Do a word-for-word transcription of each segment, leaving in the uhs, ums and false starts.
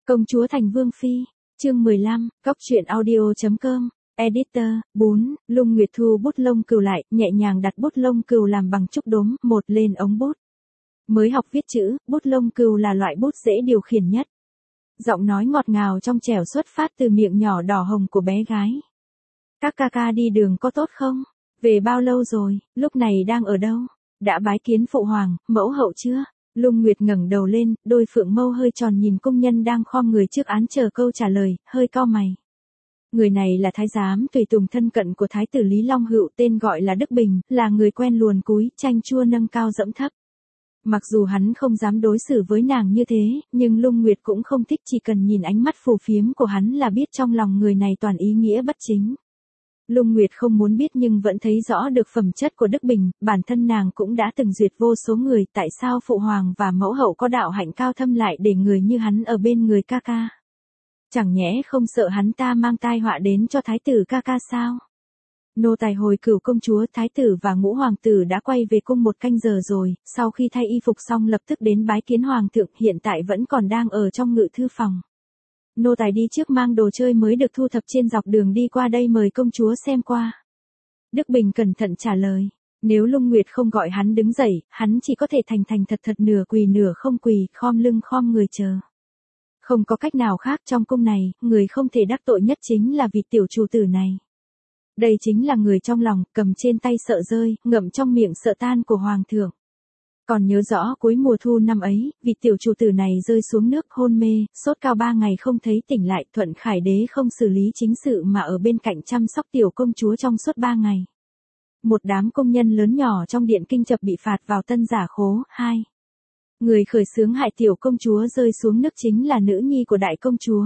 Công chúa thành vương phi, chương mười lăm, cóc truyện audio.com, editor, bốn, Lung Nguyệt thu bút lông cừu lại, nhẹ nhàng đặt bút lông cừu làm bằng trúc đốm, một lên ống bút. Mới học viết chữ, bút lông cừu là loại bút dễ điều khiển nhất. Giọng nói ngọt ngào trong trẻo xuất phát từ miệng nhỏ đỏ hồng của bé gái. Các ca ca đi đường có tốt không? Về bao lâu rồi, lúc này đang ở đâu? Đã bái kiến phụ hoàng, mẫu hậu chưa? Lung Nguyệt ngẩng đầu lên, đôi phượng mâu hơi tròn nhìn công nhân đang khom người trước án chờ câu trả lời, hơi cau mày. Người này là thái giám tùy tùng thân cận của thái tử Lý Long Hựu, tên gọi là Đức Bình, là người quen luồn cúi, chanh chua nâng cao dẫm thấp. Mặc dù hắn không dám đối xử với nàng như thế, nhưng Lung Nguyệt cũng không thích, chỉ cần nhìn ánh mắt phù phiếm của hắn là biết trong lòng người này toàn ý nghĩa bất chính. Lung Nguyệt không muốn biết nhưng vẫn thấy rõ được phẩm chất của Đức Bình, bản thân nàng cũng đã từng duyệt vô số người, tại sao phụ hoàng và mẫu hậu có đạo hạnh cao thâm lại để người như hắn ở bên người ca ca? Chẳng nhẽ không sợ hắn ta mang tai họa đến cho thái tử ca ca sao? Nô tài hồi cửu công chúa, thái tử và ngũ hoàng tử đã quay về cung một canh giờ rồi, sau khi thay y phục xong lập tức đến bái kiến hoàng thượng, hiện tại vẫn còn đang ở trong ngự thư phòng. Nô tài đi trước mang đồ chơi mới được thu thập trên dọc đường đi qua đây mời công chúa xem qua. Đức Bình cẩn thận trả lời. Nếu Lung Nguyệt không gọi hắn đứng dậy, hắn chỉ có thể thành thành thật thật nửa quỳ nửa không quỳ, khom lưng khom người chờ. Không có cách nào khác, trong cung này, người không thể đắc tội nhất chính là vị tiểu chủ tử này. Đây chính là người trong lòng, cầm trên tay sợ rơi, ngậm trong miệng sợ tan của hoàng thượng. Còn nhớ rõ cuối mùa thu năm ấy, vị tiểu chủ tử này rơi xuống nước hôn mê, sốt cao ba ngày không thấy tỉnh lại, Thuận Khải Đế không xử lý chính sự mà ở bên cạnh chăm sóc tiểu công chúa trong suốt ba ngày. Một đám công nhân lớn nhỏ trong điện kinh chập bị phạt vào tân giả khố. Hai. Người khởi xướng hại tiểu công chúa rơi xuống nước chính là nữ nhi của đại công chúa.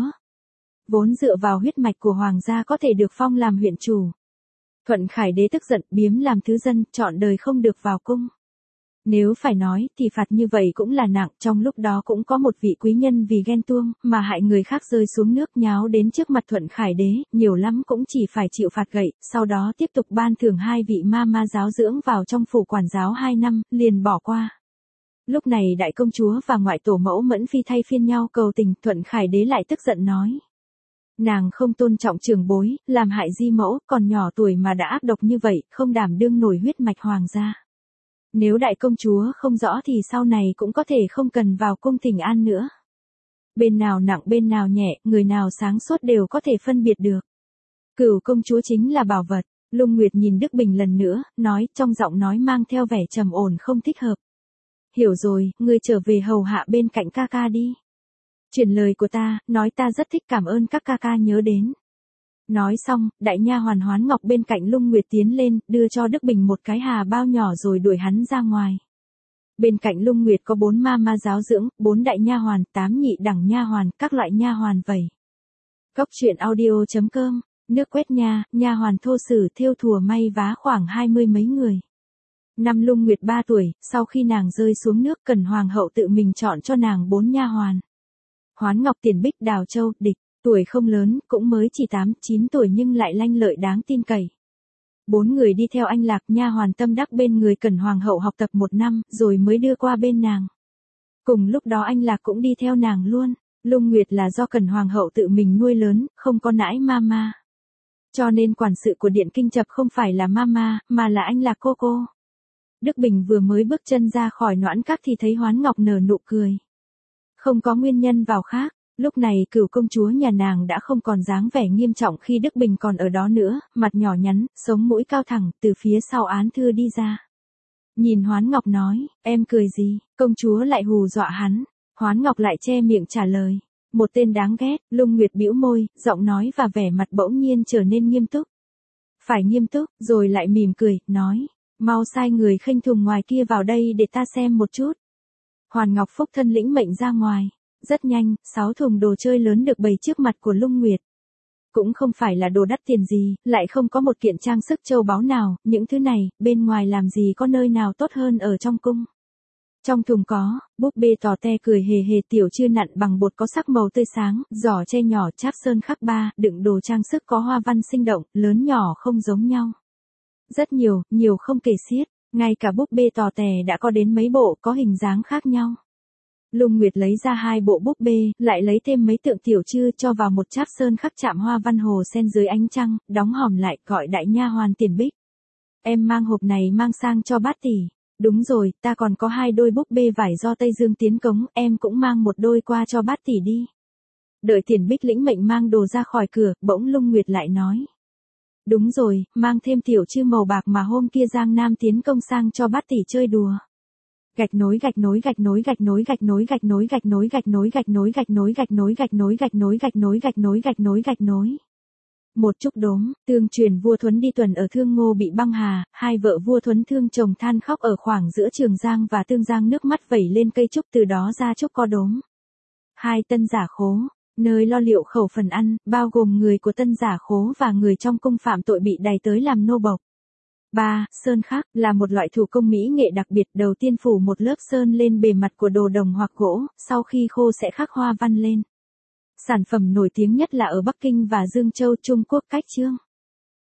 Vốn dựa vào huyết mạch của hoàng gia có thể được phong làm huyện chủ. Thuận Khải Đế tức giận, biếm làm thứ dân, trọn đời không được vào cung. Nếu phải nói thì phạt như vậy cũng là nặng, trong lúc đó cũng có một vị quý nhân vì ghen tuông mà hại người khác rơi xuống nước nháo đến trước mặt Thuận Khải Đế, nhiều lắm cũng chỉ phải chịu phạt gậy, sau đó tiếp tục ban thưởng hai vị ma ma giáo dưỡng vào trong phủ quản giáo hai năm, liền bỏ qua. Lúc này đại công chúa và ngoại tổ mẫu Mẫn Phi thay phiên nhau cầu tình, Thuận Khải Đế lại tức giận nói. Nàng không tôn trọng trưởng bối, làm hại di mẫu, còn nhỏ tuổi mà đã ác độc như vậy, không đảm đương nổi huyết mạch hoàng gia. Nếu đại công chúa không rõ thì sau này cũng có thể không cần vào cung thỉnh an nữa. Bên nào nặng bên nào nhẹ, người nào sáng suốt đều có thể phân biệt được. Cửu công chúa chính là bảo vật. Lung Nguyệt nhìn Đức Bình lần nữa, nói, trong giọng nói mang theo vẻ trầm ổn không thích hợp. Hiểu rồi, ngươi trở về hầu hạ bên cạnh ca ca đi. Truyền lời của ta, nói ta rất thích, cảm ơn các ca ca nhớ đến. Nói xong, đại nha hoàn Hoán Ngọc bên cạnh Lung Nguyệt tiến lên, đưa cho Đức Bình một cái hà bao nhỏ rồi đuổi hắn ra ngoài. Bên cạnh Lung Nguyệt có bốn ma ma giáo dưỡng, bốn đại nha hoàn, tám nhị đẳng nha hoàn, các loại nha hoàn vầy. Cóc truyện audio.com, nước quét nha, nha hoàn thô sử thêu thùa may vá khoảng hai mươi mấy người. Năm Lung Nguyệt ba tuổi, sau khi nàng rơi xuống nước, Cần hoàng hậu tự mình chọn cho nàng bốn nha hoàn. Hoán Ngọc, Tiền Bích, Đào Châu, Địch. Tuổi không lớn, cũng mới chỉ tám, chín tuổi nhưng lại lanh lợi đáng tin cậy. Bốn người đi theo anh Lạc, nha hoàn tâm đắc bên người Cần hoàng hậu học tập một năm, rồi mới đưa qua bên nàng. Cùng lúc đó anh Lạc cũng đi theo nàng luôn. Lung Nguyệt là do Cần hoàng hậu tự mình nuôi lớn, không có nãi mama. Cho nên quản sự của điện kinh chập không phải là mama, mà là anh Lạc cô cô. Đức Bình vừa mới bước chân ra khỏi noãn các thì thấy Hoán Ngọc nở nụ cười. Không có nguyên nhân vào khác. Lúc này cửu công chúa nhà nàng đã không còn dáng vẻ nghiêm trọng khi Đức Bình còn ở đó nữa, mặt nhỏ nhắn, sống mũi cao thẳng, từ phía sau án thư đi ra. Nhìn Hoán Ngọc nói, em cười gì, công chúa lại hù dọa hắn. Hoán Ngọc lại che miệng trả lời, một tên đáng ghét. Lung Nguyệt bĩu môi, giọng nói và vẻ mặt bỗng nhiên trở nên nghiêm túc. Phải nghiêm túc, rồi lại mỉm cười, nói, mau sai người khênh thùng ngoài kia vào đây để ta xem một chút. Hoàn Ngọc phúc thân lĩnh mệnh ra ngoài. Rất nhanh, sáu thùng đồ chơi lớn được bày trước mặt của Lung Nguyệt. Cũng không phải là đồ đắt tiền gì, lại không có một kiện trang sức châu báu nào, những thứ này, bên ngoài làm gì có nơi nào tốt hơn ở trong cung. Trong thùng có, búp bê tò te cười hề hề, tiểu chư nặn bằng bột có sắc màu tươi sáng, giỏ tre nhỏ cháp sơn khắc ba, đựng đồ trang sức có hoa văn sinh động, lớn nhỏ không giống nhau. Rất nhiều, nhiều không kể xiết, ngay cả búp bê tò tè đã có đến mấy bộ có hình dáng khác nhau. Lung Nguyệt lấy ra hai bộ búp bê, lại lấy thêm mấy tượng tiểu trư cho vào một cháp sơn khắc chạm hoa văn hồ sen dưới ánh trăng, đóng hòm lại, gọi đại nha hoàn Tiền Bích. Em mang hộp này mang sang cho bát tỷ. Đúng rồi, ta còn có hai đôi búp bê vải do Tây Dương tiến cống, em cũng mang một đôi qua cho bát tỷ đi. Đợi Tiền Bích lĩnh mệnh mang đồ ra khỏi cửa, bỗng Lung Nguyệt lại nói. Đúng rồi, mang thêm tiểu trư màu bạc mà hôm kia Giang Nam tiến công sang cho bát tỷ chơi đùa. Gạch nối gạch nối gạch nối gạch nối gạch nối gạch nối gạch nối gạch nối gạch nối gạch nối gạch nối gạch nối gạch nối gạch nối gạch nối gạch nối gạch nối. Một chúc đốm, tương truyền vua Thuấn đi tuần ở Thương Ngô bị băng hà, hai vợ vua Thuấn thương chồng than khóc ở khoảng giữa Trường Giang và Tương Giang, nước mắt vẩy lên cây trúc, từ đó ra trúc có đốm. Hai Tân Giả Khố, nơi lo liệu khẩu phần ăn, bao gồm người của Tân Giả Khố và người trong cung phạm tội bị đày tới làm nô bộc. ba. Sơn khắc là một loại thủ công mỹ nghệ đặc biệt, đầu tiên phủ một lớp sơn lên bề mặt của đồ đồng hoặc gỗ, sau khi khô sẽ khắc hoa văn lên. Sản phẩm nổi tiếng nhất là ở Bắc Kinh và Dương Châu, Trung Quốc. Cách chương